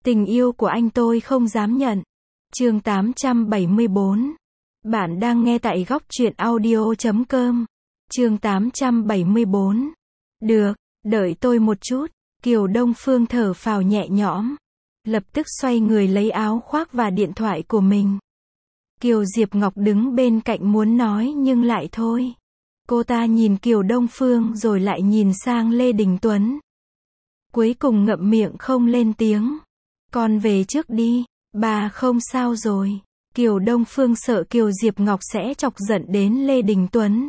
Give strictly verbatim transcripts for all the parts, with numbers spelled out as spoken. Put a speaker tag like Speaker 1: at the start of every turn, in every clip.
Speaker 1: Tình yêu của anh tôi không dám nhận. Chương tám trăm bảy mươi bốn. Bạn đang nghe tại góc truyện audio chấm com. Chương tám trăm bảy mươi bốn. Được, đợi tôi một chút. Kiều Đông Phương thở phào nhẹ nhõm. Lập tức xoay người lấy áo khoác và điện thoại của mình. Kiều Diệp Ngọc đứng bên cạnh muốn nói nhưng lại thôi. Cô ta nhìn Kiều Đông Phương rồi lại nhìn sang Lê Đình Tuấn. Cuối cùng ngậm miệng không lên tiếng. Con về trước đi, bà không sao rồi. Kiều Đông Phương sợ Kiều Diệp Ngọc sẽ chọc giận đến Lê Đình Tuấn.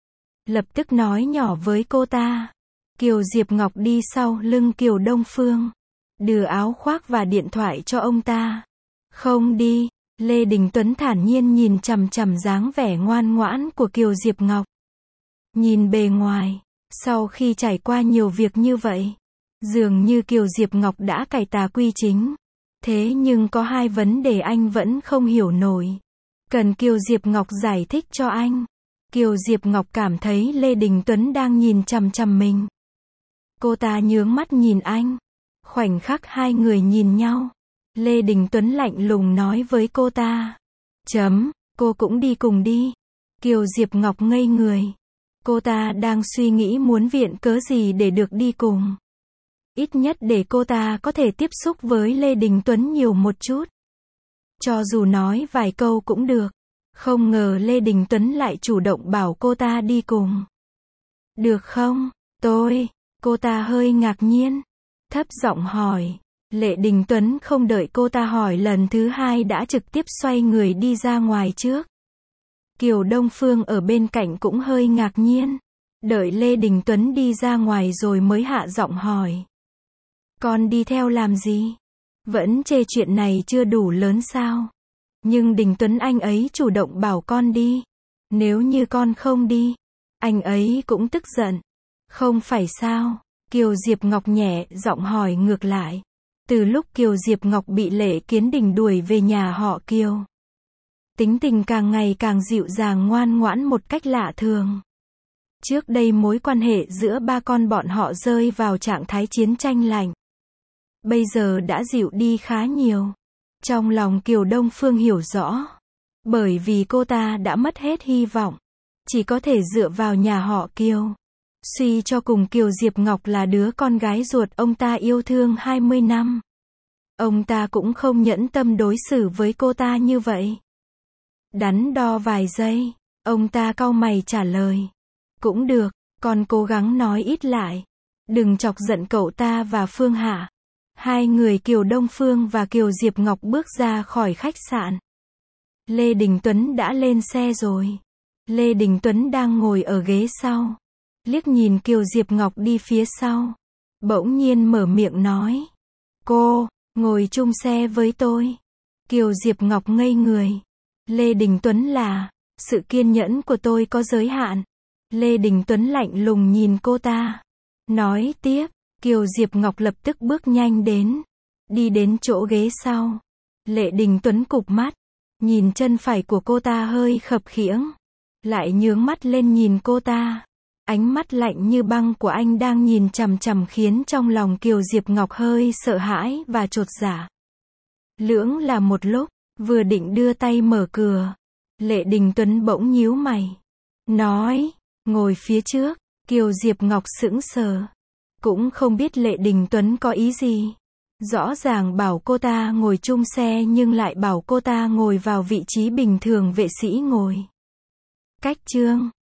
Speaker 1: Lập tức nói nhỏ với cô ta. Kiều Diệp Ngọc đi sau lưng Kiều Đông Phương. Đưa áo khoác và điện thoại cho ông ta. Không đi, Lê Đình Tuấn thản nhiên nhìn chằm chằm dáng vẻ ngoan ngoãn của Kiều Diệp Ngọc. Nhìn bề ngoài, sau khi trải qua nhiều việc như vậy, dường như Kiều Diệp Ngọc đã cải tà quy chính. Thế nhưng có hai vấn đề anh vẫn không hiểu nổi. Cần Kiều Diệp Ngọc giải thích cho anh. Kiều Diệp Ngọc cảm thấy Lê Đình Tuấn đang nhìn chằm chằm mình. Cô ta nhướng mắt nhìn anh. Khoảnh khắc hai người nhìn nhau. Lê Đình Tuấn lạnh lùng nói với cô ta. Chấm, cô cũng đi cùng đi. Kiều Diệp Ngọc ngây người. Cô ta đang suy nghĩ muốn viện cớ gì để được đi cùng. Ít nhất để cô ta có thể tiếp xúc với Lê Đình Tuấn nhiều một chút. Cho dù nói vài câu cũng được. Không ngờ Lê Đình Tuấn lại chủ động bảo cô ta đi cùng. Được không? Tôi. Cô ta hơi ngạc nhiên. Thấp giọng hỏi. Lê Đình Tuấn không đợi cô ta hỏi lần thứ hai đã trực tiếp xoay người đi ra ngoài trước. Kiều Đông Phương ở bên cạnh cũng hơi ngạc nhiên. Đợi Lê Đình Tuấn đi ra ngoài rồi mới hạ giọng hỏi. Con đi theo làm gì? Vẫn chê chuyện này chưa đủ lớn sao? Nhưng Đình Tuấn anh ấy chủ động bảo con đi. Nếu như con không đi, anh ấy cũng tức giận. Không phải sao? Kiều Diệp Ngọc nhẹ giọng hỏi ngược lại. Từ lúc Kiều Diệp Ngọc bị Lệ Kiến Đình đuổi về nhà họ Kiều, tính tình càng ngày càng dịu dàng ngoan ngoãn một cách lạ thường. Trước đây mối quan hệ giữa ba con bọn họ rơi vào trạng thái chiến tranh lạnh. Bây giờ đã dịu đi khá nhiều. Trong lòng Kiều Đông Phương hiểu rõ. Bởi vì cô ta đã mất hết hy vọng. Chỉ có thể dựa vào nhà họ Kiều. Suy cho cùng Kiều Diệp Ngọc là đứa con gái ruột ông ta yêu thương hai mươi năm. Ông ta cũng không nhẫn tâm đối xử với cô ta như vậy. Đắn đo vài giây, ông ta cau mày trả lời. Cũng được, con cố gắng nói ít lại. Đừng chọc giận cậu ta và Phương Hạ. Hai người Kiều Đông Phương và Kiều Diệp Ngọc bước ra khỏi khách sạn. Lê Đình Tuấn đã lên xe rồi. Lê Đình Tuấn đang ngồi ở ghế sau. Liếc nhìn Kiều Diệp Ngọc đi phía sau. Bỗng nhiên mở miệng nói. Cô, ngồi chung xe với tôi. Kiều Diệp Ngọc ngây người. Lê Đình Tuấn là, sự kiên nhẫn của tôi có giới hạn. Lê Đình Tuấn lạnh lùng nhìn cô ta. Nói tiếp, Kiều Diệp Ngọc lập tức bước nhanh đến. Đi đến chỗ ghế sau. Lê Đình Tuấn cụp mắt. Nhìn chân phải của cô ta hơi khập khiễng. Lại nhướng mắt lên nhìn cô ta. Ánh mắt lạnh như băng của anh đang nhìn chằm chằm khiến trong lòng Kiều Diệp Ngọc hơi sợ hãi và chột dạ. Lưỡng là một lúc, vừa định đưa tay mở cửa. Lê Đình Tuấn bỗng nhíu mày. Nói, ngồi phía trước. Kiều Diệp Ngọc sững sờ. Cũng không biết Lê Đình Tuấn có ý gì. Rõ ràng bảo cô ta ngồi chung xe nhưng lại bảo cô ta ngồi vào vị trí bình thường vệ sĩ ngồi. Cách chương